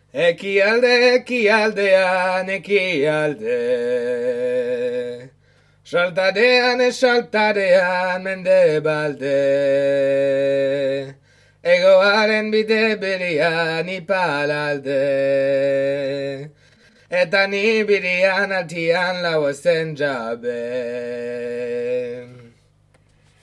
Ekialdean, ekialde. Saltadean, mendebalde. Egoaren bide birian ipalalde. Eta ni birian altian lau ezen jabe.